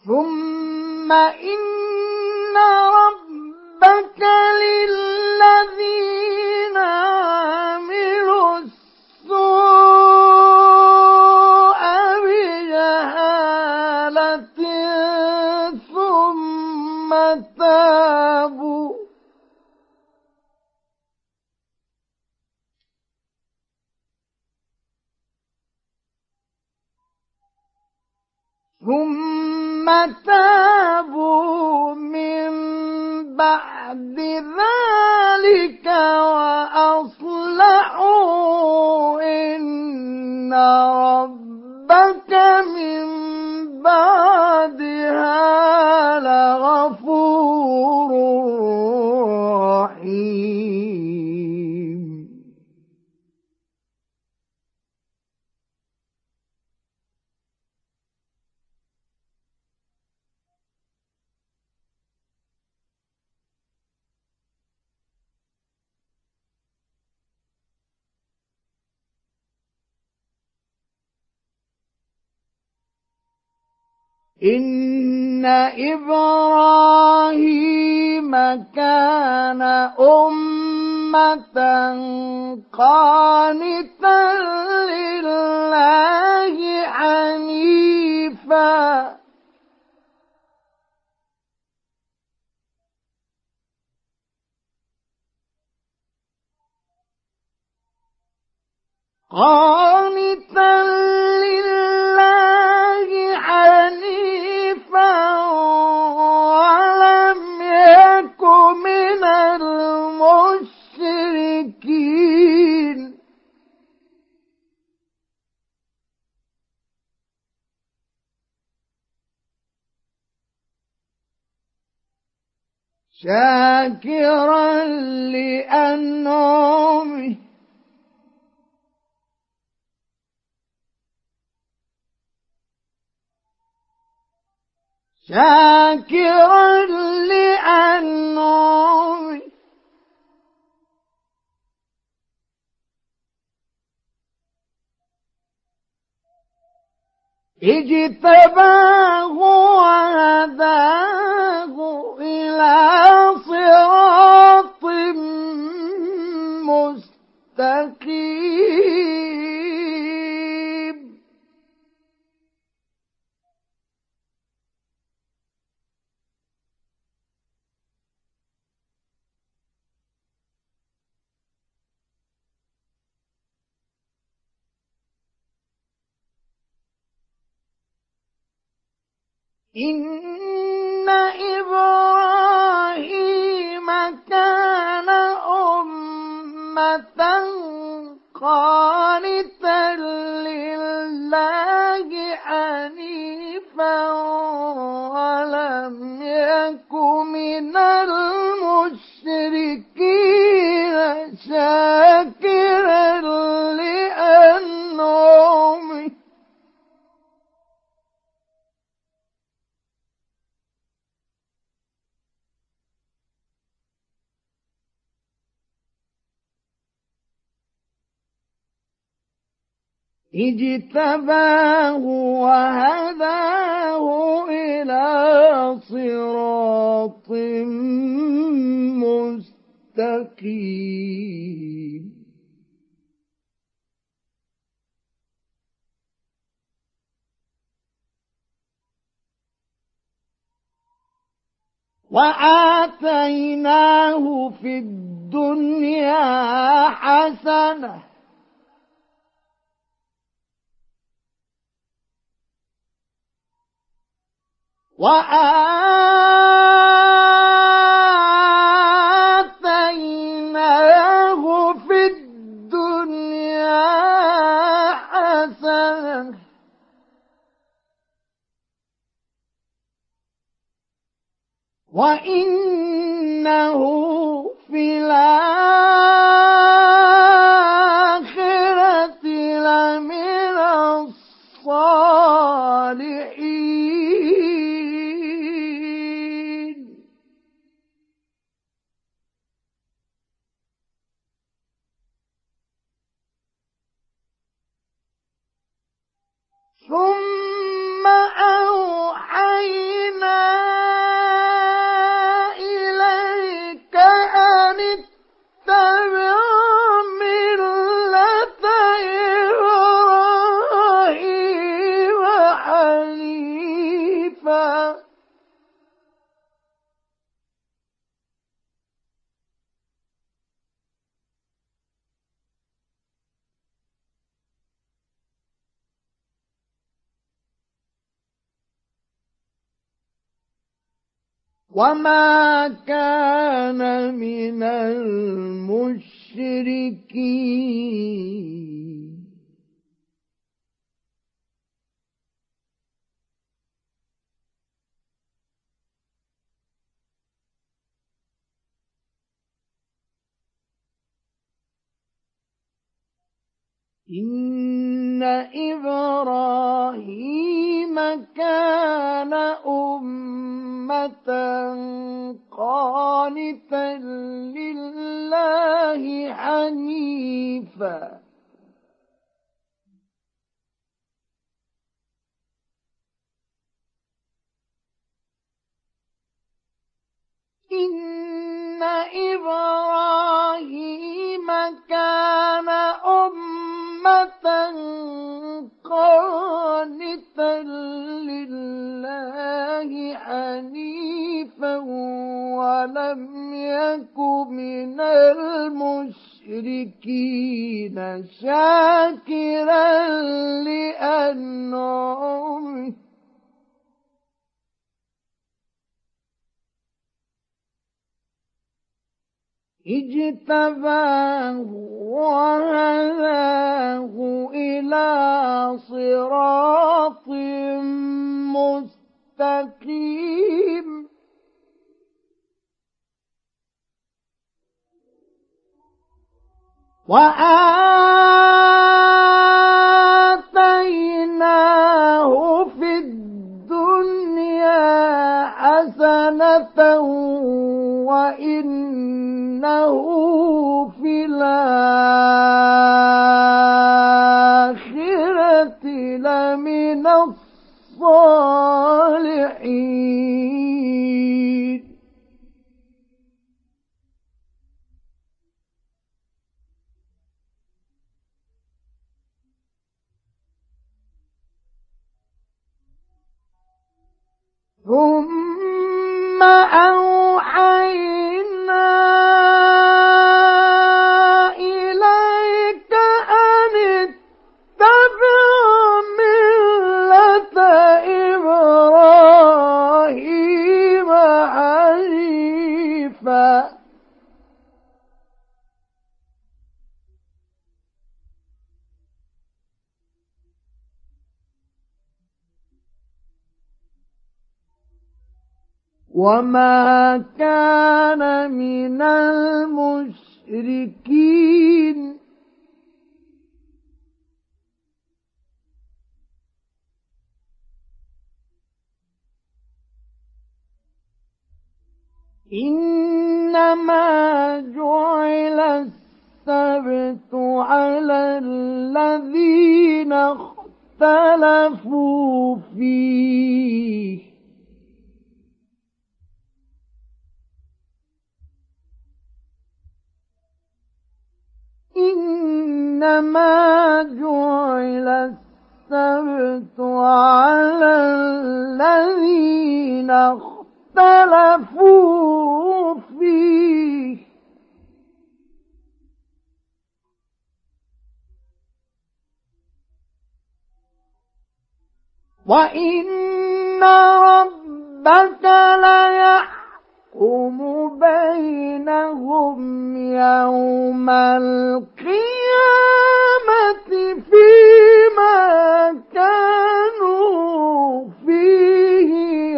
ثم إن ربك للذين عملوا السوء بجهالة ثم تابوا من بعد ذلك وأصلحوا إن ربك من بعدها لغفور رحيم. إن إبراهيم كان أمة قانتا لله حنيفا ولم يك من المشركين. شاكرا لأنعمه اجتباه وهداه إلى صراط مستقيم. إن إبراهيم كان أمة قانتا لله حنيفا ولم يك من المشركين شاكرا لأنعمه اجتباه وهداه إلى صراط مستقيم. وآتيناه في الدنيا حسنة وآتيناه في الدنيا حسنة وإنه في الآخرة لمن الصالحين. ثم أوحينا وما كان من المشركين إن إبراهيم كان أمة قانتا لله حنيفا إن إبراهيم كان أمة قانتا لله حنيفا ولم يك من المشركين شاكرا لأنعمه اجتباه وهداه إلى صراط مستقيم وآتيناه في الدنيا حسنة وإنه في الآخرة لمن الصالحين ثم أوحينا إليك أن اتبع ملة إبراهيم حنيفا وما كان من المشركين إنما جعل السبت على الذين اختلفوا فيه إنما جعل السبت على الذين اختلفوا فيه وإن ربك ليحكم بينهم يوم القيامة فيما كانوا فيه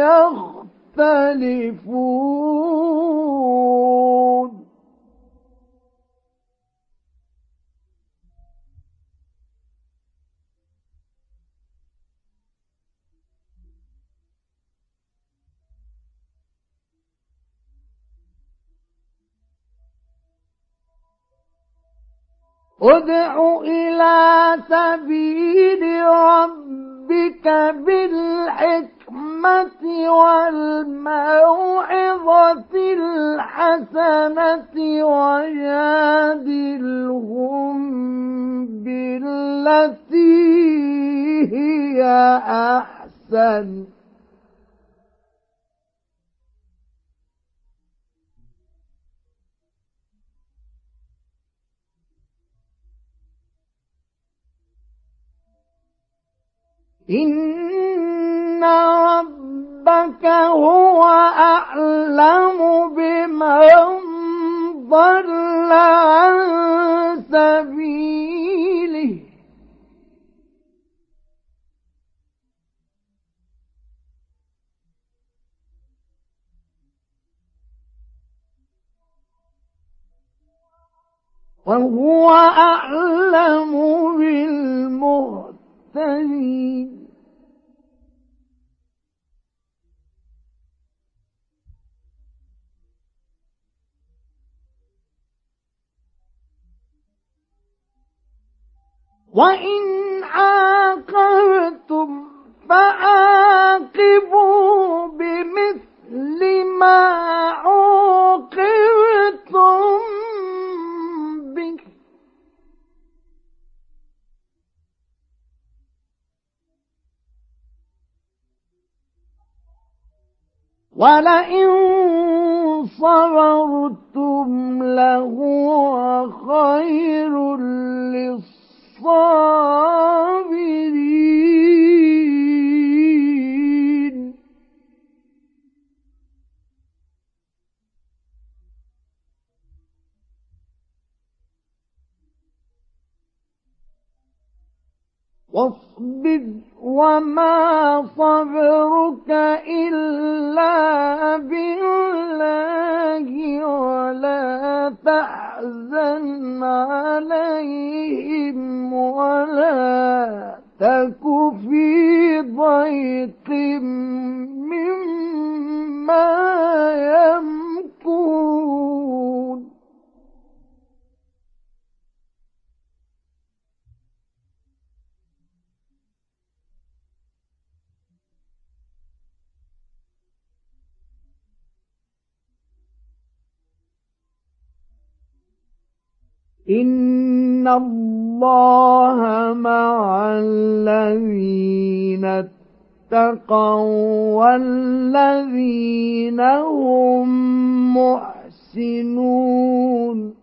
يختلفون ادع إلى سبيل ربك بالحكمة والموعظة الحسنة وجادلهم بالتي هي أحسن إن ربك ربك هو أعلم بمن ضل عن سبيله وهو أعلم بالمهتدين. وإن عاقبتم فعاقبوا بمثل ما عوقبتم به ولئن صبرتم لهو خير للصابرين. واصبر وما صبرك إلا بالله ولا تحزن عليهم ولا تك في ضيق مما يمكرون. إن الله مع الذين اتقوا والذين هم محسنون.